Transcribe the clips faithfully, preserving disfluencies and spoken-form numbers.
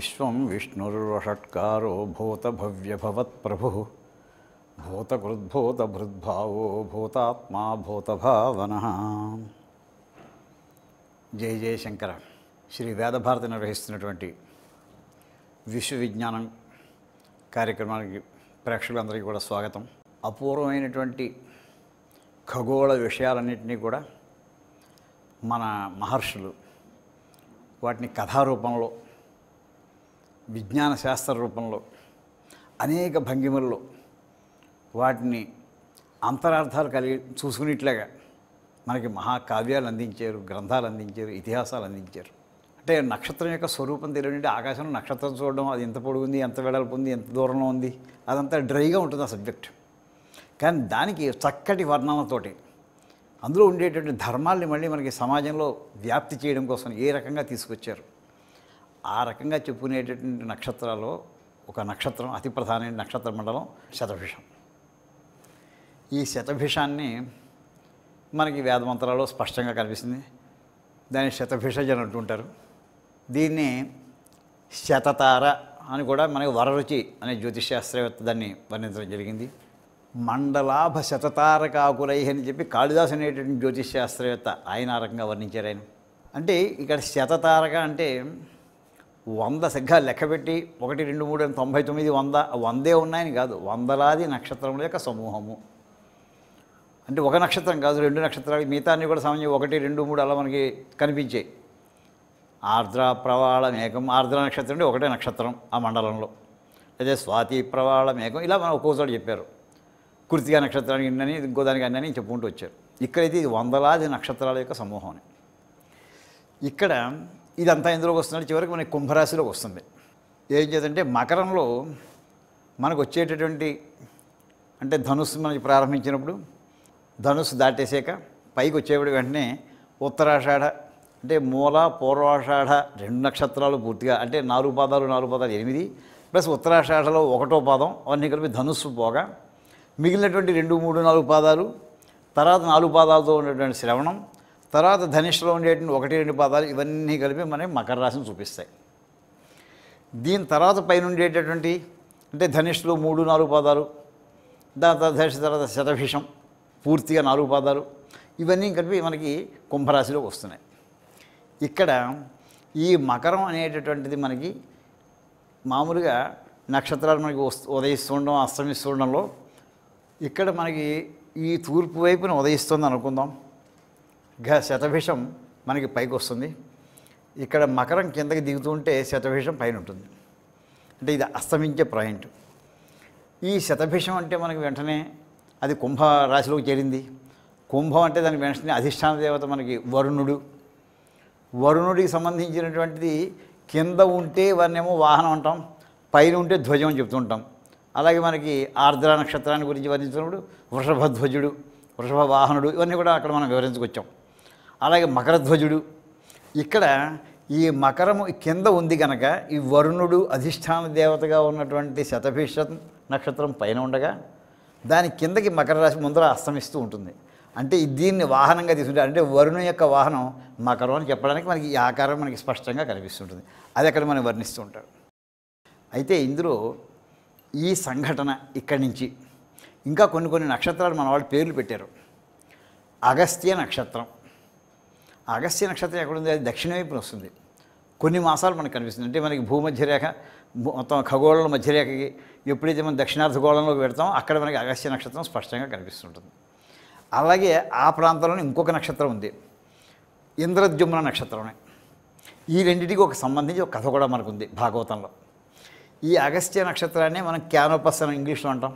విశ్వం విష్ణుర్వషట్కారో భూతభవ్యభవత్ప్రభుః భూతకృద్భూతభృద్భావో భూతాత్మా భూతభావనః. జై జయ శంకర. శ్రీ వేదభారతి నిర్వహిస్తున్నటువంటి విశ్వవిజ్ఞానం కార్యక్రమానికి ప్రేక్షకులందరికీ కూడా స్వాగతం. అపూర్వమైనటువంటి ఖగోళ విషయాలన్నింటినీ కూడా మన మహర్షులు వాటిని కథారూపంలో, విజ్ఞాన శాస్త్ర రూపంలో, అనేక భంగిమల్లో వాటిని అంతరార్థాలు కలిగి చూసుకునేట్లాగా మనకి మహాకావ్యాలు అందించారు, గ్రంథాలు అందించారు, ఇతిహాసాలు అందించారు. అంటే నక్షత్రం యొక్క స్వరూపం తెలియని ఆకాశంలో నక్షత్రం చూడడం, అది ఎంత పొడుగుంది, ఎంత వెడల్పు ఉంది, ఎంత దూరంలో ఉంది, అదంతా డ్రైగా ఉంటుంది ఆ సబ్జెక్ట్. కానీ దానికి చక్కటి వర్ణనతోటి అందులో ఉండేటువంటి ధర్మాల్ని మళ్ళీ మనకి సమాజంలో వ్యాప్తి చేయడం కోసం ఏ రకంగా తీసుకొచ్చారు. ఆ రకంగా చెప్పుకునేటటువంటి నక్షత్రాల్లో ఒక నక్షత్రం, అతి ప్రధానమైన నక్షత్ర మండలం శతభిషం. ఈ శతభిషాన్ని మనకి వేదమంత్రాల్లో స్పష్టంగా కనిపిస్తుంది. దాన్ని శతభిషజ అని అంటుంటారు. దీన్ని శతతార అని కూడా మనకి వరరుచి అనే జ్యోతిషశాస్త్రవేత్త దాన్ని వర్ణించడం జరిగింది. మండలాభ శతతారకాకులై అని చెప్పి కాళిదాసు అనేటువంటి జ్యోతిషశాస్త్రవేత్త ఆయన ఆ రకంగా వర్ణించారు. ఆయన అంటే ఇక్కడ శతతారక అంటే వంద సగ్గా లెక్కబెట్టి ఒకటి రెండు మూడు అని తొంభై తొమ్మిది వంద వందే ఉన్నాయని కాదు, వందలాది నక్షత్రముల యొక్క సమూహము. అంటే ఒక నక్షత్రం కాదు, రెండు నక్షత్రాలు, మిగతా అన్నీ కూడా సమయం ఒకటి రెండు మూడు అలా మనకి కనిపించాయి. ఆర్ద్ర ప్రవాళ మేఘం, ఆర్ద్ర నక్షత్రం అంటే ఒకటే నక్షత్రం ఆ మండలంలో. అదే స్వాతి ప్రవాళ మేఘం, ఇలా మనం ఒక్కోసారి చెప్పారు. కృతికా నక్షత్రానికి ఇన్నని, ఇంకో దానికి అన్నని చెప్పుకుంటూ వచ్చారు. ఇక్కడైతే ఇది వందలాది నక్షత్రాల యొక్క సమూహం. ఇక్కడ ఇదంతా ఎందులోకి వస్తుందంటే చివరికి మనకి కుంభరాశిలోకి వస్తుంది. ఏం చేద్దంటే మకరంలో మనకు వచ్చేటటువంటి, అంటే ధనుస్సు మనకి ప్రారంభించినప్పుడు ధనుస్సు దాటేసాక పైకి వచ్చేప్పుడు వెంటనే ఉత్తరాషాఢ అంటే మూల, పూర్వాషాఢ రెండు నక్షత్రాలు పూర్తిగా, అంటే నాలుగు పాదాలు నాలుగు పాదాలు ఎనిమిది ప్లస్ ఉత్తరాషాఢలో ఒకటో పాదం అవన్నీ కలిపి ధనుస్సు పోగా మిగిలినటువంటి రెండు మూడు నాలుగు పాదాలు, తర్వాత నాలుగు పాదాలతో ఉండేటువంటి శ్రవణం, తర్వాత ధనిష్లో ఉండేటువంటి ఒకటి రెండు పాదాలు, ఇవన్నీ కలిపి మనకి మకర రాశిని చూపిస్తాయి. దీని తర్వాత పైన ఉండేటటువంటి అంటే ధనిష్లో మూడు నాలుగు పాదాలు, దాని తర్వాత ధనిష్ఠ తర్వాత శతభిషం పూర్తిగా నాలుగు పాదాలు, ఇవన్నీ కలిపి మనకి కుంభరాశిలోకి వస్తున్నాయి. ఇక్కడ ఈ మకరం అనేటటువంటిది మనకి మామూలుగా నక్షత్రాలు మనకి ఉదయిస్తుండడం, అస్తమిస్తుండడంలో ఇక్కడ మనకి ఈ తూర్పు వైపున ఉదయిస్తుంది అనుకుందాం. గా శతభిషం మనకి పైకి వస్తుంది. ఇక్కడ మకరం కిందకి దిగుతుంటే శతభిషం పైన ఉంటుంది. అంటే ఇది అస్తమించే పాయింట్. ఈ శతభిషం అంటే మనకి వెంటనే అది కుంభ రాశిలోకి చేరింది. కుంభం అంటే దానికి వెంటనే అధిష్టాన దేవత మనకి వరుణుడు. వరుణుడికి సంబంధించినటువంటిది కింద ఉంటే వారినేమో వాహనం అంటాం, పైన ఉంటే ధ్వజం అని చెప్తుంటాం. అలాగే మనకి ఆర్ద్ర నక్షత్రాన్ని గురించి వర్ణించినప్పుడు వృషభధ్వజుడు, వృషభ వాహనుడు, ఇవన్నీ కూడా అక్కడ మనం వివరించుకొచ్చాం. అలాగే మకరధ్వజుడు. ఇక్కడ ఈ మకరము కింద ఉంది కనుక ఈ వరుణుడు అధిష్టాన దేవతగా ఉన్నటువంటి శతభిష నక్షత్రం పైన ఉండగా దాని కిందకి మకర రాశి ముందర అస్తమిస్తూ ఉంటుంది. అంటే దీన్ని వాహనంగా తీసుకుంటారు. అంటే వరుణు యొక్క వాహనం మకరం అని చెప్పడానికి మనకి ఈ ఆకారం మనకి స్పష్టంగా కనిపిస్తుంటుంది. అది అక్కడ మనం వర్ణిస్తూ ఉంటారు. అయితే ఇందులో ఈ సంఘటన ఇక్కడి నుంచి ఇంకా కొన్ని కొన్ని నక్షత్రాలు మన వాళ్ళు పేర్లు పెట్టారు. అగస్త్య నక్షత్రం. అగస్త్య నక్షత్రం ఎక్కడుంది? అది దక్షిణ వైపున వస్తుంది. కొన్ని మాసాలు మనకు కనిపిస్తుంది. అంటే మనకి భూమధ్యరేఖ మొత్తం ఖగోళంలో మధ్యరేఖకి ఎప్పుడైతే మనం దక్షిణార్ధగోళంలోకి పెడతామో అక్కడ మనకి అగస్త్య నక్షత్రం స్పష్టంగా కనిపిస్తుంటుంది. అలాగే ఆ ప్రాంతంలో ఇంకొక నక్షత్రం ఉంది, ఇంద్రద్యుమ్న నక్షత్రమే. ఈ రెండింటికి ఒక సంబంధించి ఒక కథ కూడా మనకుంది భాగవతంలో. ఈ అగస్త్య నక్షత్రాన్ని మనం క్యానోపస్ అని ఇంగ్లీష్లో అంటాం.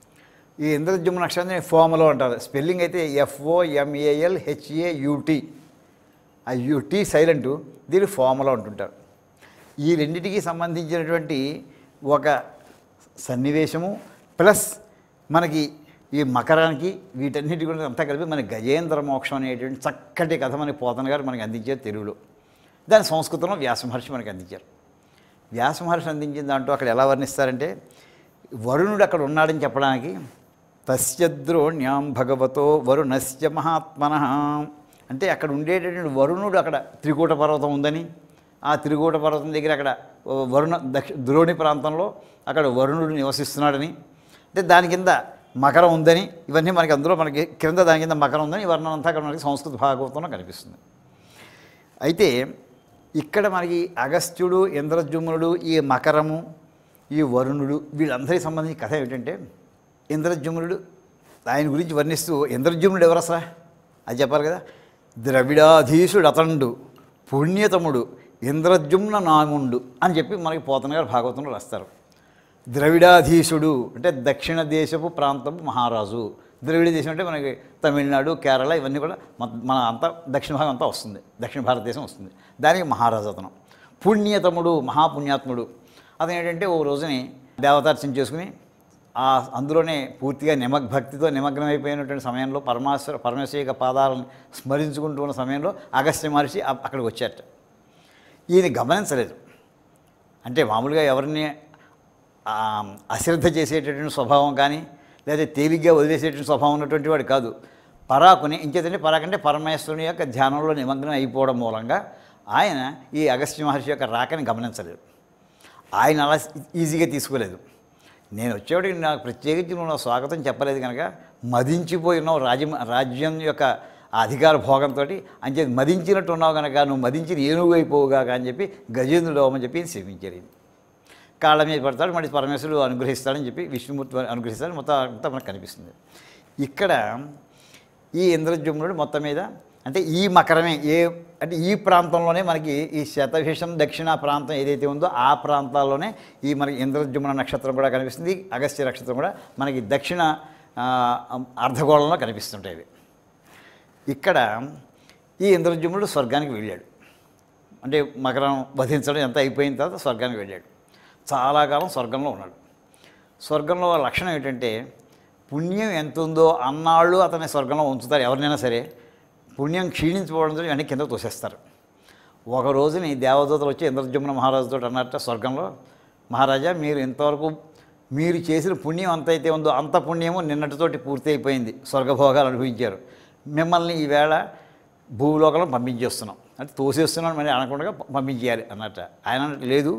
ఈ ఇంద్రద్యుమ్న నక్షత్రాన్ని ఫోమలో అంటారు. స్పెల్లింగ్ అయితే ఎఫ్ఓఎంఏఎల్ హెచ్ఏయుటి, ఆ యుటి సైలెంట్, దీన్ని ఫోమలో అంటుంటారు. ఈ రెండింటికి సంబంధించినటువంటి ఒక సన్నివేశము ప్లస్ మనకి ఈ మకరానికి వీటన్నిటి గురించి అంతా కలిపి మనకి గజేంద్ర మోక్షం అనేటువంటి చక్కటి కథ మనకి పోతన గారు మనకి అందించారు తెలుగులో. దాని సంస్కృతంలో వ్యాసమహర్షి మనకి అందించారు. వ్యాసమహర్షి అందించిన దాంట్లో అక్కడ ఎలా వర్ణిస్తారంటే వరుణుడు అక్కడ ఉన్నాడని చెప్పడానికి తస్యద్రోణ్యాం భగవతో వరుణస్య మహాత్మనః అంటే అక్కడ ఉండేటటువంటి వరుణుడు అక్కడ త్రికూట పర్వతం ఉందని, ఆ తిరుగుట పర్వతం దగ్గర అక్కడ వరుణ దక్షి ద్రోణి ప్రాంతంలో అక్కడ వరుణుడు నివసిస్తున్నాడని, అంటే దాని కింద మకరం ఉందని, ఇవన్నీ మనకి అందులో మనకి క్రింద దాని కింద మకరం ఉందని ఈ వర్ణన అంతా అక్కడ మనకి సంస్కృత భాగవతంలో కనిపిస్తుంది. అయితే ఇక్కడ మనకి అగస్త్యుడు, ఇంద్రద్యుమ్నుడు, ఈ మకరము, ఈ వరుణుడు వీళ్ళందరికీ సంబంధించిన కథ ఏమిటంటే, ఇంద్రద్యుమ్నుడు ఆయన గురించి వర్ణిస్తూ, ఇంద్రద్యుమ్నుడు ఎవరు అసలు అది చెప్పాలి కదా. ద్రవిడాధీశుడు అతండు పుణ్యతముడు ఇంద్రద్యుమ్న నాముండు అని చెప్పి మనకి పోతన గారు భాగవతంలో రాస్తారు. ద్రవిడాధీశుడు అంటే దక్షిణ దేశపు ప్రాంతపు మహారాజు. ద్రవిడ దేశం అంటే మనకి తమిళనాడు, కేరళ ఇవన్నీ కూడా మన అంతా దక్షిణ భాగం అంతా వస్తుంది, దక్షిణ భారతదేశం వస్తుంది. దానికి మహారాజు అతను. పుణ్యతముడు మహాపుణ్యాత్ముడు. అతను ఏంటంటే ఓ రోజుని దేవతార్చన చేసుకుని ఆ అందులోనే పూర్తిగా నిమగ్భక్తితో నిమగ్నమైపోయినటువంటి సమయంలో పరమాశ్వర పరమేశ్వర యొక్క పాదాలను స్మరించుకుంటూ ఉన్న సమయంలో అగస్త్య మహర్షి అక్కడికి వచ్చారట. ఈయన గమనించలేదు. అంటే మామూలుగా ఎవరిని అశ్రద్ధ చేసేటటువంటి స్వభావం కానీ లేదా తేలిగ్గా వదిలేసేటువంటి స్వభావం ఉన్నటువంటి వాడు కాదు. పరాకుని ఇంకేదంటే పరాకంటే పరమేశ్వరుని యొక్క ధ్యానంలో నిమగ్నం అయిపోవడం మూలంగా ఆయన ఈ అగస్త్య మహర్షి యొక్క రాకని గమనించలేదు. ఆయన అలా ఈజీగా తీసుకోలేదు. నేను వచ్చేవాడికి నాకు ప్రత్యేకించి నువ్వు నా స్వాగతం చెప్పలేదు కనుక మదించిపోయి ఉన్నావు రాజ్యం రాజ్యం యొక్క అధికార భోగంతో, అంతే మదించినట్టు ఉన్నావు కనుక నువ్వు మదించిన ఏనుగు అయిపోవుగా అని చెప్పి గజేంద్రుడు అని చెప్పి శపించారు. కాళ్ళ మీద పడతాడు, మళ్ళీ పరమేశ్వరుడు అనుగ్రహిస్తాడని చెప్పి విష్ణుమూర్తి అనుగ్రహిస్తాడని మొత్తం అంతా మనకు కనిపిస్తుంది. ఇక్కడ ఈ ఇంద్రద్యుమ్నుడు మొత్తం మీద అంటే ఈ మకరమే ఏ అంటే ఈ ప్రాంతంలోనే మనకి ఈ శతభిషం దక్షిణ ప్రాంతం ఏదైతే ఉందో ఆ ప్రాంతాల్లోనే ఈ మనకి ఇంద్రద్యుమ్న నక్షత్రం కూడా కనిపిస్తుంది. అగస్త్య నక్షత్రం కూడా మనకి దక్షిణ అర్ధగోళంలో కనిపిస్తుంటాయి. ఇక్కడ ఈ ఇంద్రద్యుమ్నుడు స్వర్గానికి వెళ్ళాడు. అంటే మకరం వధించడం ఎంత అయిపోయిన తర్వాత స్వర్గానికి వెళ్ళాడు. చాలా కాలం స్వర్గంలో ఉన్నాడు. స్వర్గంలో లక్షణం ఏంటంటే పుణ్యం ఎంత ఉందో అన్నాళ్ళు అతని స్వర్గంలో ఉంచుతారు. ఎవరినైనా సరే పుణ్యం క్షీణించిపోవడంతో వెనక్కి కింద తోసేస్తారు. ఒక రోజుని దేవదూతలు వచ్చి ఇంద్రద్యుమ్న మహారాజుతో అన్నట్ట స్వర్గంలో, మహారాజా మీరు ఇంతవరకు మీరు చేసిన పుణ్యం అంతైతే ఉందో అంత పుణ్యము నిన్నటితోటి పూర్తి అయిపోయింది, స్వర్గభోగాలు అనుభవించారు. మిమ్మల్ని ఈవేళ భూలోకంలో పంపించేస్తున్నాం, అంటే తోసేస్తున్నాం మరి అనకుండా పంపించేయాలి అన్నట్ట. ఆయన లేదు,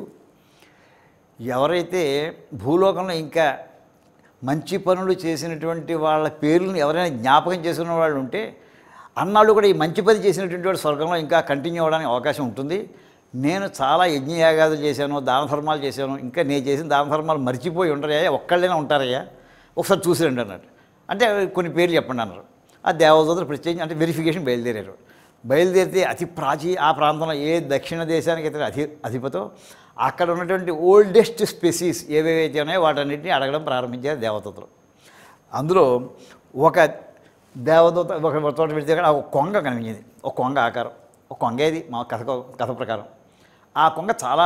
ఎవరైతే భూలోకంలో ఇంకా మంచి పనులు చేసినటువంటి వాళ్ళ పేర్లను ఎవరైనా జ్ఞాపకం చేసుకున్న వాళ్ళు ఉంటే అన్నాళ్ళు కూడా ఈ మంచి పని చేసినటువంటి వాడు స్వర్గంలో ఇంకా కంటిన్యూ అవ్వడానికి అవకాశం ఉంటుంది. నేను చాలా యజ్ఞయాగాదులు చేశాను, దాన ధర్మాలు చేశాను, ఇంకా నేను చేసిన దాన ధర్మాలు మర్చిపోయి ఉంటారయ్యా, ఒక్కళ్ళైనా ఉంటారయ్యా, ఒకసారి చూసిరండి అన్నట్టు. అంటే కొన్ని పేర్లు చెప్పండి అన్నారు. ఆ దేవదూతలు ప్రత్యేకించి అంటే వెరిఫికేషన్ బయలుదేరారు. బయలుదేరితే అతి ప్రాచీ ఆ ప్రాంతంలో ఏ దక్షిణ దేశానికి అయితే అధి అధిపతో అక్కడ ఉన్నటువంటి ఓల్డెస్ట్ స్పెసీస్ ఏవేవైతే ఉన్నాయో వాటన్నిటిని అడగడం ప్రారంభించారు దేవదూతలు. అందులో ఒక దేవదూత ఒక తోట పెడితే ఒక కొంగ కనిపించింది. ఒక కొంగ ఆకారం, ఒక కొంగ ఏది మా కథ కథ ప్రకారం ఆ కొంగ చాలా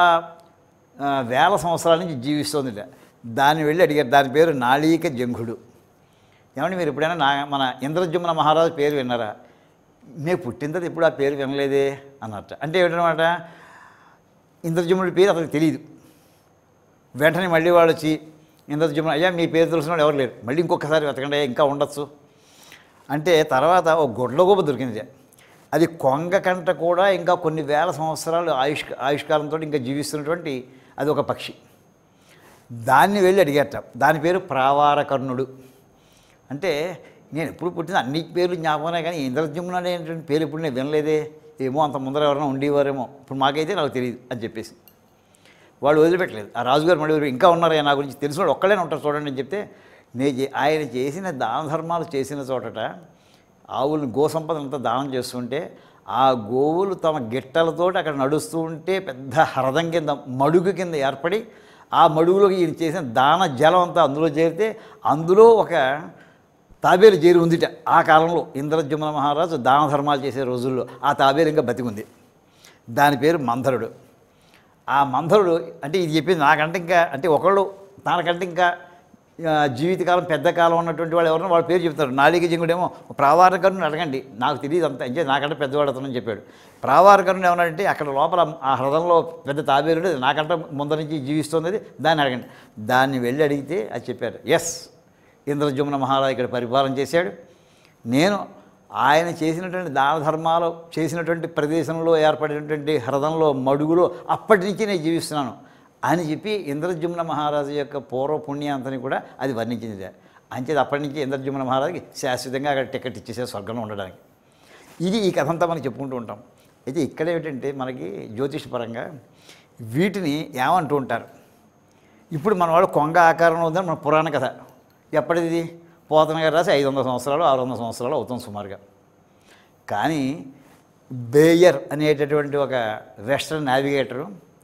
వేల సంవత్సరాల నుంచి జీవిస్తుంది. దాన్ని వెళ్ళి అడిగారు. దాని పేరు నాళీక జంఘుడు. ఏమంటే మీరు ఎప్పుడైనా నా మన ఇంద్రద్యుమ్న మహారాజు పేరు విన్నారా? నేను పుట్టిన తర్వాత ఎప్పుడు ఆ పేరు వినలేదే అన్నట్ట. అంటే ఏమిటనమాట, ఇంద్రద్యుమ్నుడి పేరు అతనికి తెలియదు. వెంటనే మళ్ళీ వాళ్ళు వచ్చి ఇంద్రద్యుమ్న అయ్యా మీ పేరు తెలిసిన వాళ్ళు ఎవరు లేరు, మళ్ళీ ఇంకొకసారి వెతకండి ఇంకా ఉండొచ్చు అంటే తర్వాత ఒక గొడ్లగోప దొరికింది. అది కొంగ కంట కూడా ఇంకా కొన్ని వేల సంవత్సరాలు ఆయుష్ ఆయుష్కాలంతో ఇంకా జీవిస్తున్నటువంటి అది ఒక పక్షి. దాన్ని వెళ్ళి అడిగేట. దాని పేరు ప్రావారకర్ణుడు. అంటే నేను ఎప్పుడు పుట్టిన అన్ని పేర్లు జ్ఞాపకమే కానీ ఇంద్రద్యుమ్న అనేటువంటి పేరు ఇప్పుడు నేను వినలేదే, ఏమో అంత ముందర ఎవరైనా ఉండేవారేమో, ఇప్పుడు మాకైతే నాకు తెలియదు అని చెప్పేసి వాళ్ళు వదిలిపెట్టలేదు. ఆ రాజుగారు మళ్ళీ ఇంకా ఉన్నారా నా గురించి తెలిసిన వాళ్ళు ఒక్కళ్ళైనా ఉంటారు చూడండి అని చెప్తే, నే ఆయన చేసిన దాన ధర్మాలు చేసిన చోటట ఆవులను గో సంపదనంతా దానం చేస్తుంటే ఆ గోవులు తమ గిట్టలతోటి అక్కడ నడుస్తూ ఉంటే పెద్ద హ్రదం కింద మడుగు కింద ఏర్పడి ఆ మడుగులోకి ఈయన చేసిన దాన జలం అంతా అందులో చేరితే అందులో ఒక తాబేలు చేరి ఉందిట. ఆ కాలంలో ఇంద్రద్యుమ్న మహారాజు దాన ధర్మాలు చేసే రోజుల్లో ఆ తాబేలు ఇంకా బతికుంది. దాని పేరు మంధరుడు. ఆ మంధరుడు అంటే ఇది చెప్పింది నాకంటే ఇంకా అంటే ఒకళ్ళు తనకంటే ఇంకా జీవితకాలం పెద్ద కాలం ఉన్నటువంటి వాళ్ళు ఎవరన్నా వాళ్ళ పేరు చెప్తారు. నాళిక జింగుడేమో ప్రావారకరుని అడగండి నాకు తెలియదు అంత అంటే నాకంటే పెద్దవాడు అతనని చెప్పాడు. ప్రావారకరుని ఏమన్నాడంటే అక్కడ లోపల ఆ హృదయంలో పెద్ద తాబేలు నాకంటే ముందర నుంచి జీవిస్తుంది దాన్ని అడగండి. దాన్ని వెళ్ళి అడిగితే అది చెప్పారు. ఎస్ ఇంద్రద్యుమ్న మహారాజు ఇక్కడ పరిపాలన చేశాడు, నేను ఆయన చేసినటువంటి దాన ధర్మాలు చేసినటువంటి ప్రదేశంలో ఏర్పడినటువంటి హ్రదంలో మడుగులో అప్పటి నుంచి నేను జీవిస్తున్నాను అని చెప్పి ఇంద్రజుమ్న మహారాజు యొక్క పూర్వ పుణ్యాంతని కూడా అది వర్ణించింది. అంచేది అప్పటి నుంచి ఇంద్రజుమ్న మహారాజుకి శాశ్వతంగా అక్కడ టికెట్ ఇచ్చేసే స్వర్గంలో ఉండడానికి. ఇది ఈ కథ అంతా మనం చెప్పుకుంటూ ఉంటాం. అయితే ఇక్కడ ఏమిటంటే మనకి జ్యోతిషపరంగా వీటిని ఏమంటూ ఉంటారు. ఇప్పుడు మన వాళ్ళు కొంగ ఆకారంలో ఉందని మన పురాణ కథ ఎప్పటిది పోతన గారు రాసి ఐదు వందల సంవత్సరాలు ఆరు వందల సంవత్సరాలు అవుతుంది సుమారుగా. కానీ బేయర్ అనేటటువంటి ఒక వెస్ట్రన్ నావిగేటరు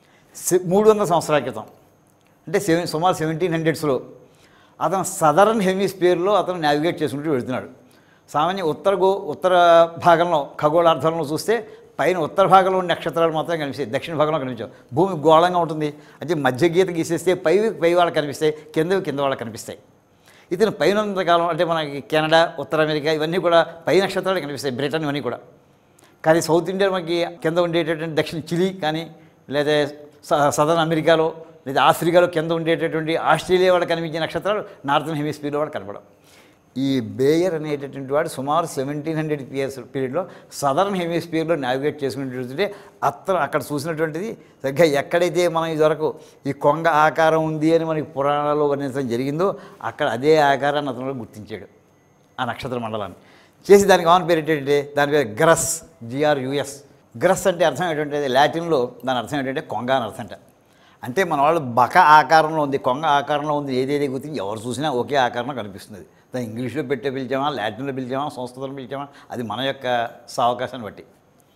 మూడు వందల సంవత్సరాల క్రితం అంటే సెవెన్ సుమారు సెవెంటీన్ హండ్రెడ్స్లో అతను సదరన్ హెమిస్ఫియర్లో అతను నావిగేట్ చేసుకుంటూ వెళుతున్నాడు. సామాన్య ఉత్తర గో ఉత్తర భాగంలో ఖగోళార్థంలో చూస్తే పైన ఉత్తర భాగంలో ఉన్న నక్షత్రాలు మాత్రం కనిపిస్తాయి, దక్షిణ భాగంలో కనిపించవు. భూమి గోళంగా ఉంటుంది. అంటే మధ్య గీత గీసేస్తే పై పై వాళ్ళకి కనిపిస్తాయి, కిందవి కింద వాళ్ళకి కనిపిస్తాయి. ఇతను పైన కాలం అంటే మనకి కెనడా ఉత్తర అమెరికా ఇవన్నీ కూడా పై నక్షత్రాలు కనిపిస్తాయి, బ్రిటన్ ఇవన్నీ కూడా. కానీ సౌత్ ఇండియా మనకి కింద ఉండేటటువంటి దక్షిణ చిలీ కానీ లేదా సదర్న్ అమెరికాలో లేదా ఆఫ్రికాలో కింద ఉండేటటువంటి ఆస్ట్రేలియా వాళ్ళకి కనిపించే నక్షత్రాలు నార్థన్ హెమిస్ఫియర్లో వాడు కనపడవు. ఈ బేయర్ అనేటటువంటి వాడు సుమారు సెవెంటీన్ హండ్రెడ్ ఇయర్స్ పీరియడ్లో సదర్న్ హెమిస్ఫియర్లో నావిగేట్ చేసుకుంటుంటే అత్తను అక్కడ చూసినటువంటిది సరిగ్గా ఎక్కడైతే మనం ఇదివరకు ఈ కొంగ ఆకారం ఉంది అని మనకి పురాణాల్లో వర్ణించడం జరిగిందో అక్కడ అదే ఆకారాన్ని అతను గుర్తించాడు ఆ నక్షత్ర మండలాన్ని. చేసి దానికి ఆన్ పేరు ఏంటంటే దాని పేరు గ్రస్, జిఆర్యుఎస్. గ్రస్ అంటే అర్థం ఏంటంటే లాటిన్లో దాని అర్థం ఏంటంటే కొంగ అని అర్థం అంట. అంటే మన వాళ్ళు బక ఆకారంలో ఉంది, కొంగ ఆకారంలో ఉంది, ఏదేది గుర్తించి ఎవరు చూసినా ఒకే ఆకారంలో కనిపిస్తుంది. దాన్ని ఇంగ్లీష్లో పెట్టే పిలిచామా, లాటిన్లో పిలిచామా, సంస్కృతంలో పిలిచామా, అది మన యొక్క సావకాశాన్ని బట్టి.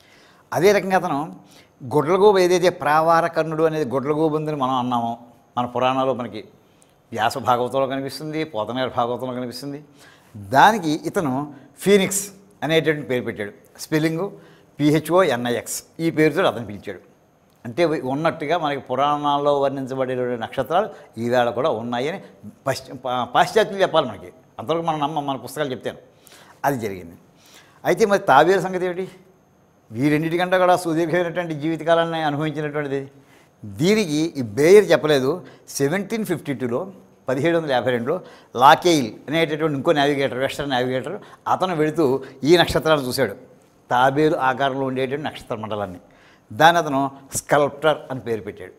అదే రకంగా అతను గొడ్లగోబు ఏదైతే ప్రావార కర్ణుడు అనేది గొడ్లగోబు ఉందని మనం అన్నామో మన పురాణాల్లో మనకి వ్యాస భాగవతంలో కనిపిస్తుంది, పోతనగారి భాగవతంలో కనిపిస్తుంది. దానికి ఇతను ఫీనిక్స్ అనేటువంటి పేరు పెట్టాడు. స్పెల్లింగు పిహెచ్ఓ ఎన్ఐఎక్స్ ఈ పేరుతో అతను పిలిచాడు. అంటే ఉన్నట్టుగా మనకి పురాణాల్లో వర్ణించబడే నక్షత్రాలు ఈవేళ కూడా ఉన్నాయని పశ్చ పాశ్చాత్యులు చెప్పాలి మనకి. అంతవరకు మనం నమ్మ మన పుస్తకాలు చెప్తాను అది జరిగింది. అయితే మరి తాబేలు సంగతి ఏమిటి? వీరెన్నిటికంటే కూడా సుదీర్ఘమైనటువంటి జీవితకాలాన్ని అనుభవించినటువంటిది. దీనికి ఈ బేయర్ చెప్పలేదు. సెవెంటీన్ ఫిఫ్టీ టూలో పదిహేడు వందల యాభై రెండులో లాకెయిల్ అనేటటువంటి ఇంకో నావిగేటర్, వెస్టర్న్ నావిగేటర్ అతను వెళుతూ ఈ నక్షత్రాలు చూశాడు, తాబేలు ఆకారంలో ఉండేటువంటి నక్షత్ర మండలాన్ని. దాని అతను స్కల్ప్టర్ అని పేరు పెట్టాడు.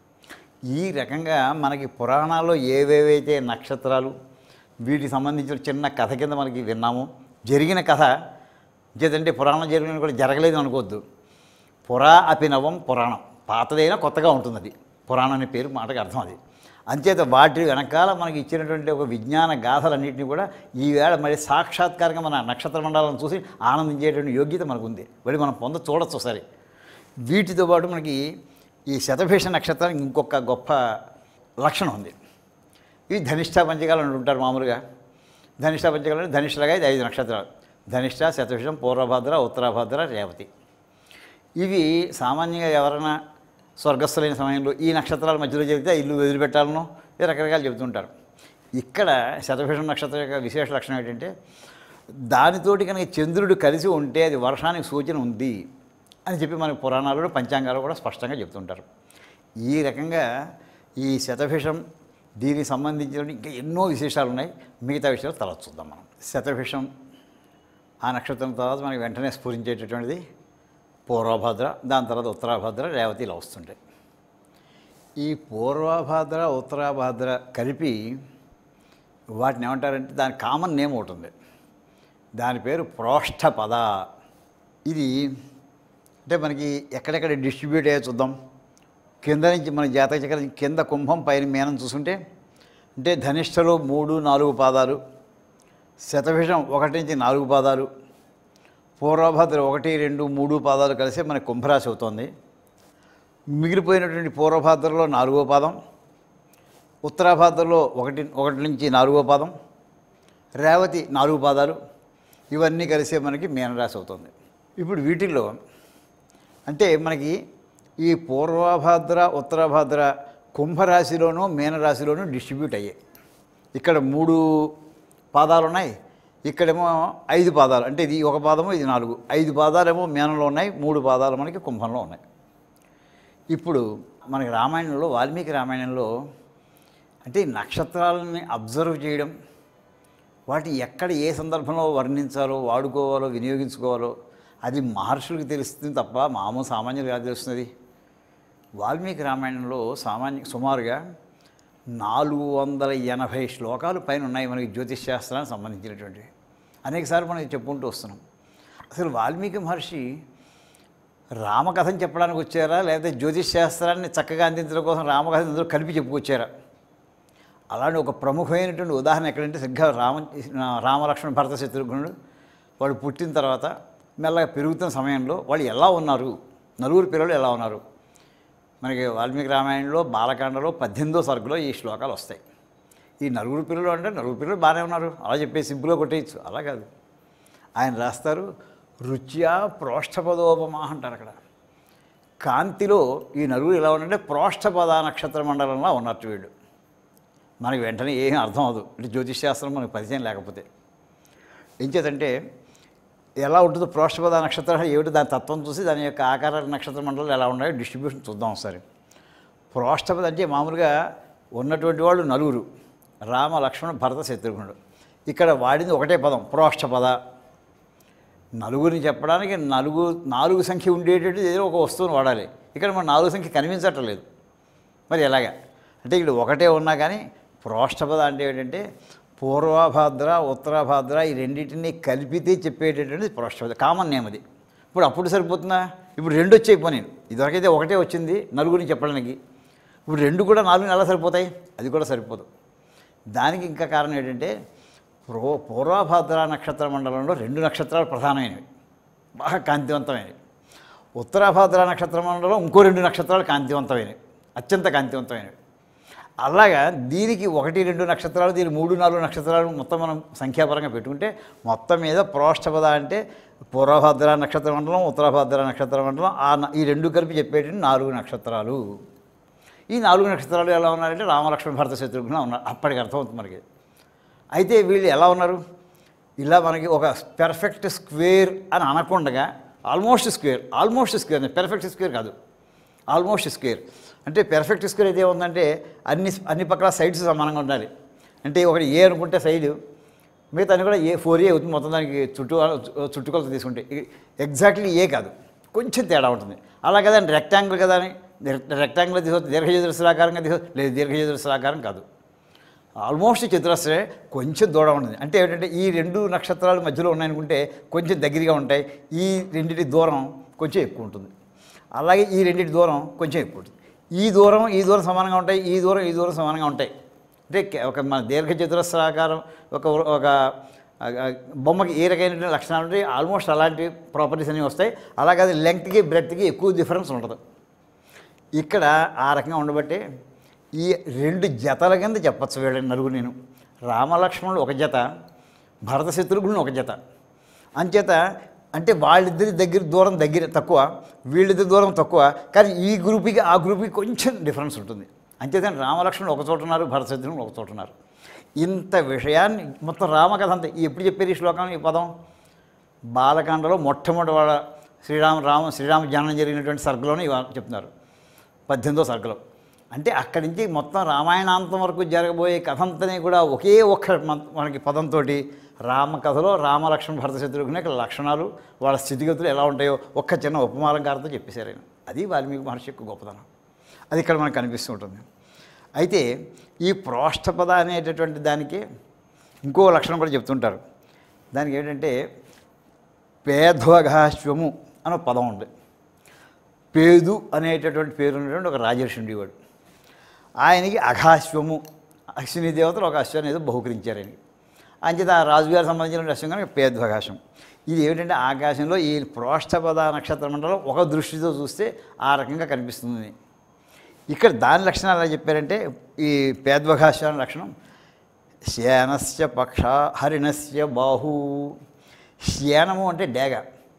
ఈ రకంగా మనకి పురాణాల్లో ఏవేవైతే నక్షత్రాలు వీటికి సంబంధించిన చిన్న కథ కింద మనకి విన్నాము. జరిగిన కథ చేతంటే పురాణం జరిగిన కూడా జరగలేదు అనుకోవద్దు. పురా అపినవం పురాణం, పాతదైనా కొత్తగా ఉంటుంది. అది పురాణం అనే పేరు మాటకి అర్థం. అది అంచేత వాటి వెనకాల మనకి ఇచ్చినటువంటి ఒక విజ్ఞాన గాథలన్నింటినీ కూడా ఈవేళ మరి సాక్షాత్కారంగా మన నక్షత్ర మండలాలను చూసి ఆనందించేటువంటి యోగ్యత మనకు ఉంది. మరి మనం పొంద చూడొచ్చు ఒకసారి. వీటితో పాటు మనకి ఈ శతభిష నక్షత్రానికి ఇంకొక గొప్ప లక్షణం ఉంది. ఇవి ధనిష్ట పంచకాలు అంటుంటారు మామూలుగా. ధనిష్ట పంచకాలు అంటే ధనిష్టగా ఇది ఐదు నక్షత్రాలు: ధనిష్ట, శతభిషం, పూర్వభద్ర, ఉత్తరాభద్ర, రేవతి. ఇవి సామాన్యంగా ఎవరైనా స్వర్గస్థులైన సమయంలో ఈ నక్షత్రాల మధ్యలో జరిగితే ఇల్లు వదిలిపెట్టాలనో ఇది రకరకాలు చెబుతుంటారు. ఇక్కడ శతభిషం నక్షత్రం యొక్క విశేష లక్షణం ఏంటంటే దానితోటి కనుక చంద్రుడు కలిసి ఉంటే అది వర్షానికి సూచన ఉంది అని చెప్పి మన పురాణాలు పంచాంగాలు కూడా స్పష్టంగా చెప్తుంటారు. ఈ రకంగా ఈ శతభిషం దీనికి సంబంధించిన ఇంకా ఎన్నో విశేషాలు ఉన్నాయి. మిగతా విషయాలు తర్వాత చూద్దాం మనం. శతభిషం ఆ నక్షత్రం తర్వాత మనకి వెంటనే స్ఫురించేటటువంటిది పూర్వభద్ర, దాని తర్వాత ఉత్తరాభద్ర, రేవతి ఇలా వస్తుంటాయి. ఈ పూర్వభద్ర ఉత్తరాభద్ర కలిపి వాటిని ఏమంటారంటే దాని కామన్ నేమ్ ఒకటి ఉంది. దాని పేరు ప్రోష్ఠపద. ఇది అంటే మనకి ఎక్కడెక్కడ డిస్ట్రిబ్యూట్ అయ్యే చూద్దాం. కింద నుంచి మన జాతక చక్రం కింద కుంభం పైన మీనం చూసుకుంటే అంటే ధనిష్టలో మూడు నాలుగు పాదాలు, శతభిషం ఒకటి నుంచి నాలుగు పాదాలు, పూర్వభద్ర ఒకటి రెండు మూడు పాదాలు కలిసి మనకి కుంభరాశి అవుతుంది. మిగిలిపోయినటువంటి పూర్వభద్రలో నాలుగో పాదం, ఉత్తరాభద్రలో ఒకటి ఒకటి నుంచి నాలుగో పాదం, రేవతి నాలుగు పాదాలు, ఇవన్నీ కలిసే మనకి మీనరాశి అవుతుంది. ఇప్పుడు వీటిల్లో అంటే మనకి ఈ పూర్వభద్ర ఉత్తరాభద్ర కుంభరాశిలోనూ మీనరాశిలోనూ డిస్ట్రిబ్యూట్ అయ్యాయి. ఇక్కడ మూడు పాదాలు ఉన్నాయి, ఇక్కడేమో ఐదు పాదాలు. అంటే ఇది ఒక పాదము, ఇది నాలుగు. ఐదు పాదాలేమో మీనంలో ఉన్నాయి, మూడు పాదాలు మనకి కుంభంలో ఉన్నాయి. ఇప్పుడు మనకి రామాయణంలో వాల్మీకి రామాయణంలో అంటే నక్షత్రాలని అబ్జర్వ్ చేయడం, వాటి ఎక్కడ ఏ సందర్భంలో వర్ణించాలో వాడుకోవాలో వినియోగించుకోవాలో అది మహర్షులకు తెలుస్తుంది తప్ప మామూలు సామాన్యులు ఎలా తెలుస్తుంది. వాల్మీకి రామాయణంలో సామాన్య సుమారుగా నాలుగు వందల ఎనభై శ్లోకాలు పైన ఉన్నాయి మనకి జ్యోతిష్ శాస్త్రానికి సంబంధించినటువంటివి. అనేకసార్లు మనం చెప్పుకుంటూ వస్తున్నాం. అసలు వాల్మీకి మహర్షి రామకథను చెప్పడానికి వచ్చారా, లేకపోతే జ్యోతిష్ శాస్త్రాన్ని చక్కగా అందించడం కోసం రామకథ ఇందులో కలిపి చెప్పుకొచ్చారా? అలాంటి ఒక ప్రముఖమైనటువంటి ఉదాహరణ ఎక్కడంటే సరిగ్గా రామ రామలక్ష్మణ భరత శత్రుఘ్నుడు వాడు పుట్టిన తర్వాత మెల్లగా పెరుగుతున్న సమయంలో వాళ్ళు ఎలా ఉన్నారు, నలుగురు పిల్లలు ఎలా ఉన్నారు. మనకి వాల్మీకి రామాయణంలో బాలకాండలో పద్దెనిమిదో సరుకులో ఈ శ్లోకాలు వస్తాయి. ఈ నలుగురు పిల్లలు అంటే నలుగురు పిల్లలు బాగానే ఉన్నారు అలా చెప్పేసి సింపుల్గా కొట్టేయచ్చు, అలా కాదు. ఆయన రాస్తారు రుచ్యా ప్రోష్ఠపదోపమా అంటారు. అక్కడ కాంతిలో ఈ నలుగురు ఎలా ఉన్నారంటే ప్రోష్ఠపద నక్షత్ర మండలంలో ఉన్నట్టు వీళ్ళు. మనకి వెంటనే ఏం అర్థం అవ్వదు అంటే జ్యోతిష్ శాస్త్రం మనకు పరిచయం లేకపోతే. ఏం చేతంటే ఎలా ఉంటుందో ప్రోష్ఠపద నక్షత్రం ఏమిటి దాని తత్వం చూసి దాని యొక్క ఆకార నక్షత్ర మండలాలు ఎలా ఉన్నాయో డిస్ట్రిబ్యూషన్ చూద్దాం ఒకసారి. ప్రోష్ఠపద అంటే మామూలుగా ఉన్నటువంటి వాళ్ళు నలుగురు, రామ లక్ష్మణ భరత శత్రుఘ్నుడు. ఇక్కడ వాడింది ఒకటే పదం ప్రోష్ఠపద. నలుగురిని చెప్పడానికి నలుగు నాలుగు సంఖ్య ఉండేటట్టు ఏదో ఒక వస్తువుని వాడాలి. ఇక్కడ మన నాలుగు సంఖ్య కనిపించట్లేదు, మరి ఎలాగా అంటే ఇక్కడ ఒకటే ఉన్నా కానీ ప్రోష్ఠపద అంటే ఏంటంటే పూర్వభాద్ర ఉత్తరాభాద్ర ఈ రెండింటినీ కలిపితే చెప్పేటటువంటిది ప్రోష్ఠపద. కామన్ నేమ్ అది. ఇప్పుడు అప్పుడు సరిపోతుందా? ఇప్పుడు రెండు వచ్చాయి పో నేను ఇదివరకైతే ఒకటే వచ్చింది నలుగురిని చెప్పడానికి, ఇప్పుడు రెండు కూడా నాలుగు ఎలా సరిపోతాయి? అది కూడా సరిపోదు. దానికి ఇంకా కారణం ఏంటంటే పూర్వ పూర్వభాద్ర నక్షత్ర మండలంలో రెండు నక్షత్రాలు ప్రధానమైనవి, బాగా కాంతివంతమైనవి. ఉత్తరాభాద్ర నక్షత్ర మండలంలో ఇంకో రెండు నక్షత్రాలు కాంతివంతమైనవి, అత్యంత కాంతివంతమైనవి. అలాగా దీనికి ఒకటి రెండు నక్షత్రాలు, దీనికి మూడు నాలుగు నక్షత్రాలు మొత్తం మనం సంఖ్యాపరంగా పెట్టుకుంటే మొత్తం మీద ప్రోష్ఠపద అంటే పూర్వభాద్ర నక్షత్ర మండలం, ఉత్తరాభాద్ర నక్షత్ర మండలం, ఆ ఈ రెండు కలిపి చెప్పేటువంటి నాలుగు నక్షత్రాలు. ఈ నాలుగు నక్షత్రాలు ఎలా ఉన్నారంటే రామలక్ష్మణ భరత శత్రుఘ్న ఉన్నారు. అప్పటికి అర్థమవుతుంది మనకి. అయితే వీళ్ళు ఎలా ఉన్నారు? ఇలా మనకి ఒక పెర్ఫెక్ట్ స్క్వేర్ అని అనకుండగా almost square, almost square perfect square కాదు, ఆల్మోస్ట్ స్క్వేర్. అంటే పెర్ఫెక్ట్ స్క్వేర్ అయితే ఏముందంటే అన్ని అన్ని పక్కల సైడ్స్ సమానంగా ఉండాలి. అంటే ఒకటి ఏ అనుకుంటే సైడ్ మిగతా అన్ని కూడా ఏ ఫోర్ ఏ అవుతుంది మొత్తం దానికి చుట్టూ చుట్టుకొలత తీసుకుంటే. ఎగ్జాక్ట్లీ ఏ కాదు, కొంచెం తేడా ఉంటుంది. అలా కదా రెక్టాంగిల్ కదా అని రెక్టాంగిల్ తీసుకోవచ్చు, దీర్ఘచతురస్రాకారంగా తీసుకోవచ్చు, లేదు దీర్ఘచతురస్రాకారం కాదు, ఆల్మోస్ట్ చతురస్రే, కొంచెం దూరం ఉంటుంది. అంటే ఏంటంటే ఈ రెండు నక్షత్రాల మధ్యలో ఉన్నాయనుకుంటే కొంచెం దగ్గరగా ఉంటాయి, ఈ రెండింటి దూరం కొంచెం ఎక్కువ ఉంటుంది. అలాగే ఈ రెండింటి దూరం కొంచెం ఎక్కువ ఉంటుంది. ఈ దూరం ఈ దూరం సమానంగా ఉంటాయి, ఈ దూరం ఈ దూరం సమానంగా ఉంటాయి. అంటే ఒక మన దీర్ఘచతురస్రాకారం ఒక ఒక బొమ్మకి ఏ రకమైన లక్షణాలు ఉంటాయి, ఆల్మోస్ట్ అలాంటి ప్రాపర్టీస్ అనేవి వస్తాయి. అలాగే అది లెంగ్త్కి బ్రెడ్త్కి ఎక్కువ డిఫరెన్స్ ఉండదు. ఇక్కడ ఆ రకంగా ఉండబట్టే ఈ రెండు జతల కింద చెప్పచ్చు వీళ్ళని నలుగురు. నేను రామలక్ష్మణుడు ఒక జత, భరత శత్రుఘ్నుడు ఒక జత. అంచేత అంటే వాళ్ళిద్దరి దగ్గర దూరం దగ్గర తక్కువ, వీళ్ళిద్దరి దూరం తక్కువ, కానీ ఈ గ్రూప్కి ఆ గ్రూప్కి కొంచెం డిఫరెన్స్ ఉంటుంది. అంచేతనే రామలక్ష్మణుడు ఒక చోట ఉన్నారు, భరత శత్రుఘ్నుడు ఒక చోట ఉన్నారు. ఇంత విషయాన్ని మొత్తం రామకథ అంతా ఎప్పుడు చెప్పారు ఈ శ్లోకం ఈ పదం? బాలకాండలో మొట్టమొదటి వాళ్ళ శ్రీరామ రామ శ్రీరామ జ్ఞానం జరిగినటువంటి సర్గలోనే చెప్తున్నారు, పద్దెనిమిదో సర్గలో. అంటే అక్కడి నుంచి మొత్తం రామాయణాంతం వరకు జరగబోయే కథ అంతనే కూడా ఒకే ఒక్క మనకి పదంతో రామకథలో రామలక్ష్మణ భరత శత్రుఘ్న లక్షణాలు వాళ్ళ స్థితిగతులు ఎలా ఉంటాయో ఒక్క చిన్న ఉపమాలంకారంతో చెప్పేశారు ఆయన. అది వాల్మీకి మహర్షి యొక్క గొప్పతనం. అది ఇక్కడ మనకు కనిపిస్తూ ఉంటుంది. అయితే ఈ ప్రోష్ఠపద అనేటటువంటి దానికి ఇంకో లక్షణం కూడా చెప్తుంటారు. దానికి ఏంటంటే పేధ్వఘాశ్వము అనే పదం ఉంది. పేదు అనేటటువంటి పేరు ఉన్నటువంటి ఒక రాజర్షి ఉండేవాడు. ఆయనకి అఘాశ్వము, అశ్విని దేవతలు ఒక అశ్వాన్ని ఏదో బహుకరించారు ఆయనకి. అంచేత ఆ రాజుగారికి సంబంధించిన అశ్వం కనుక పేద్వఘాషం. ఇది ఏమిటంటే ఆకాశంలో ఈ ప్రోష్ఠపద నక్షత్ర మండలం ఒక దృష్టితో చూస్తే ఆ రకంగా కనిపిస్తుంది. ఇక్కడ దాని లక్షణాలు ఎలా చెప్పారంటే ఈ పేద్వఘాష లక్షణం శ్యానస్య పక్ష హరిణస్య బాహు. శ్యానము అంటే డేగ.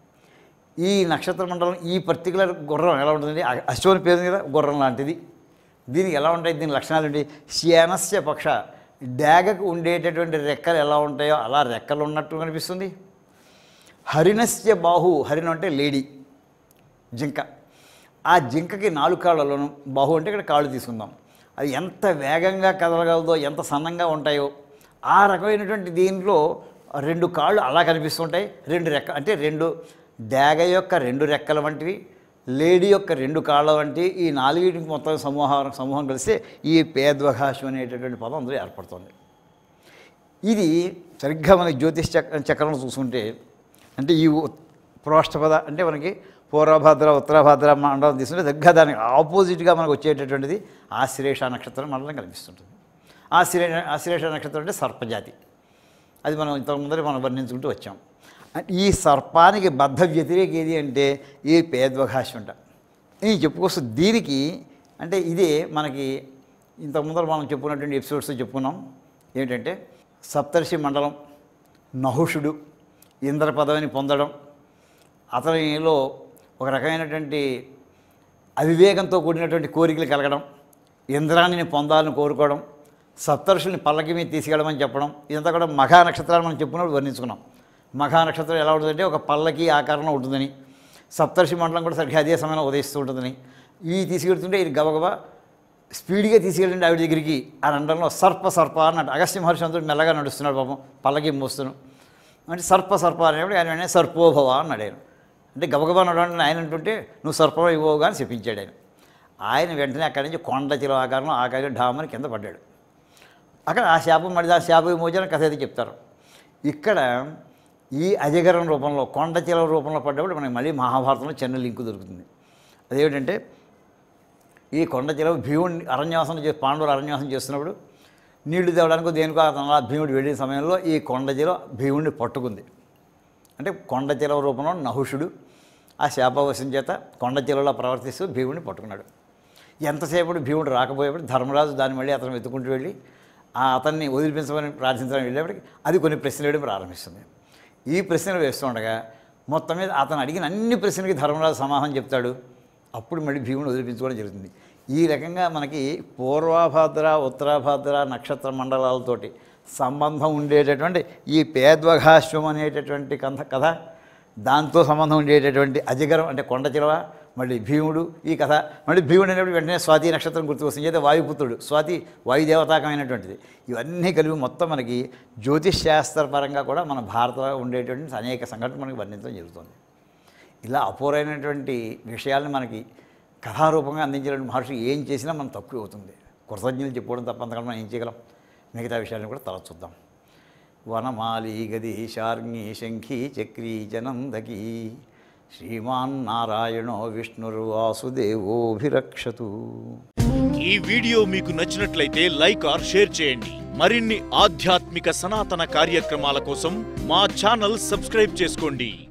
ఈ నక్షత్ర మండలం ఈ పర్టికులర్ గుర్రం ఎలా ఉంటుందండి? అశ్వని పేరు కదా, గుర్రం లాంటిది. దీనికి ఎలా ఉంటాయి, దీని లక్షణాలు ఏంటి? శ్యానస్య పక్ష, డేగకు ఉండేటటువంటి రెక్కలు ఎలా ఉంటాయో అలా రెక్కలు ఉన్నట్టు కనిపిస్తుంది. హరిణస్య బాహు, హరిణం అంటే లేడీ, జింక. ఆ జింకకి నాలుగు కాళ్ళలోనూ, బాహు అంటే ఇక్కడ కాళ్ళు తీసుకుందాం, అది ఎంత వేగంగా కదలగలదో, ఎంత సన్నంగా ఉంటాయో ఆ రకమైనటువంటి దీంట్లో రెండు కాళ్ళు అలా కనిపిస్తుంటాయి, రెండు రెక్క అంటే రెండు డేగ యొక్క రెండు రెక్కల వంటివి, లేడీ యొక్క రెండు కాళ్ళ వంటి ఈ నాలుగింటికి మొత్తం సమూహం సమూహం కలిస్తే ఈ పేద్వఘాషం అనేటటువంటి పదం అందులో ఏర్పడుతుంది. ఇది సరిగ్గా మనకి జ్యోతిష్ చక్ర చక్రం చూసుకుంటే అంటే ఈ ప్రోష్ఠపద అంటే మనకి పూర్వభద్ర ఉత్తరభద్ర మండలం తీసుకుంటే సరిగ్గా దానికి ఆపోజిట్గా మనకు వచ్చేటటువంటిది ఆశ్లేష నక్షత్రం మండలం కనిపిస్తుంటుంది. ఆశ్లేష ఆశ్లేష నక్షత్రం అంటే సర్పజాతి, అది మనం ఇంతకు ముందర మనం వర్ణించుకుంటూ వచ్చాం. ఈ సర్పానికి బద్ధ వ్యతిరేక ఏది అంటే ఈ పేద్వఘాషం అంట. ఈ చెప్పుకోవచ్చు దీనికి అంటే ఇదే మనకి ఇంతకు ముందర మనం చెప్పుకున్నటువంటి ఎపిసోడ్స్ చెప్పుకున్నాం. ఏంటంటే సప్తర్షి మండలం, నహుషుడు ఇంద్ర పదవిని పొందడం, అతనిలో ఒక రకమైనటువంటి అవివేకంతో కూడినటువంటి కోరికలు కలగడం, ఇంద్రాన్ని పొందాలని కోరుకోవడం, సప్తర్షుల్ని పల్లకి మీద తీసుకెళ్ళమని చెప్పడం, ఇదంతా కూడా మఘా నక్షత్రాలు మనం చెప్పుకున్నప్పుడు వర్ణించుకున్నాం. మఘా నక్షత్రం ఎలా ఉంటుందంటే ఒక పల్లకి ఆకారంలో ఉంటుందని, సప్తర్షి మండలం కూడా సరిగ్గా అదే సమయంలో ఉదయిస్తూ ఉంటుందని, ఇవి తీసుకెళ్తుంటే ఇది గబగబా స్పీడ్గా తీసుకెళ్ళండి ఆవిడ దగ్గరికి. ఆ రండంలో సర్ప సర్ప అన్నట్టు అగస్త్య మహర్షి అంతా మెల్లగా నడుస్తున్నాడు పాపం పల్లకి మోస్తున్నాడు. అంటే సర్ప సర్ప అనేప్పుడు ఆయన వెంటనే సర్పోభవ అన్నాడు ఆయన. అంటే గబగబా నడవండి ఆయన అంటుంటే నువ్వు సర్పం ఇవ్వవుగా అని చెప్పించాడు ఆయన. ఆయన వెంటనే అక్కడి నుంచి కొండ చిల ఆకారంలో ఆకారం ఢామని కింద పడ్డాడు. అక్కడ ఆ శాపం మళ్ళీ ఆ శాప విమోచన కథ అయితే చెప్తారు. ఇక్కడ ఈ అజగరం రూపంలో కొండ చిల రూపంలో పడ్డప్పుడు మనకి మళ్ళీ మహాభారతంలో చిన్న లింకు దొరుకుతుంది. అదేమిటంటే ఈ కొండ చిల భీముడిని అరణ్యవాసం చే పాండవులు అరణ్యవాసం చేస్తున్నప్పుడు నీళ్లు తేవడానికి దేనికో అతను భీముడు వెళ్ళిన సమయంలో ఈ కొండ చిల భీముడిని పట్టుకుంది. అంటే కొండ చిలవ రూపంలో నహుషుడు ఆ శాపవశం చేత కొండ చిలలో ప్రవర్తిస్తూ భీముడిని పట్టుకున్నాడు. ఎంతసేపటి భీముడు రాకపోయేప్పుడు ధర్మరాజు దాన్ని మళ్ళీ అతను వెతుకుంటూ వెళ్ళి ఆ అతన్ని వదిలిపించమని ప్రార్థించడానికి వెళ్ళేప్పటికి అది కొన్ని ప్రశ్నలు వేయడం ప్రారంభిస్తుంది. ఈ ప్రశ్నలు వేస్తుండగా మొత్తం మీద అతను అడిగిన అన్ని ప్రశ్నలకి ధర్మరాజు సమాధానం చెప్తాడు. అప్పుడు మళ్ళీ భీముడు వదిలిపించుకోవడం జరుగుతుంది. ఈ రకంగా మనకి పూర్వభద్ర ఉత్తరభద్ర నక్షత్ర మండలాలతోటి సంబంధం ఉండేటటువంటి ఈ పేద్వఘాశ్వం అనేటటువంటి కథ కథ దాంతో సంబంధం ఉండేటటువంటి అజగరం అంటే కొండ చిలవ, మళ్ళీ భీముడు ఈ కథ, మళ్ళీ భీముడు అనేప్పుడు వెంటనే స్వాతి నక్షత్రం గుర్తుకొస్తుంది. చేత వాయుపుత్రుడు స్వాతి వాయుదేవతాకమైనటువంటిది. ఇవన్నీ కలిపి మొత్తం మనకి జ్యోతిష్ శాస్త్రపరంగా కూడా మన భారతంలో ఉండేటువంటి అనేక సంఘటనలు మనకి వర్ణించడం జరుగుతుంది. ఇలా అపూర్వమైనటువంటి విషయాలను మనకి కథారూపంగా అందించిన మహర్షి ఏం చేసినా మనం తక్కువ అవుతుంది. కృతజ్ఞతలు చెప్పుకోవడం తప్ప అంతకన్నా మనం ఏం చేయగలం? మిగతా విషయాలను కూడా తర్వాత చూద్దాం. వనమాలి గది శార్ంగి శంఖీ చక్రీ జనందకీ శ్రీమాన్ నారాయణో విష్ణురు వాసుదేవోభిరక్షతు. ఈ వీడియో మీకు నచ్చినట్లయితే లైక్ ఆర్ షేర్ చేయండి. మరిన్ని ఆధ్యాత్మిక సనాతన కార్యక్రమాల కోసం మా ఛానల్ సబ్స్క్రైబ్ చేసుకోండి.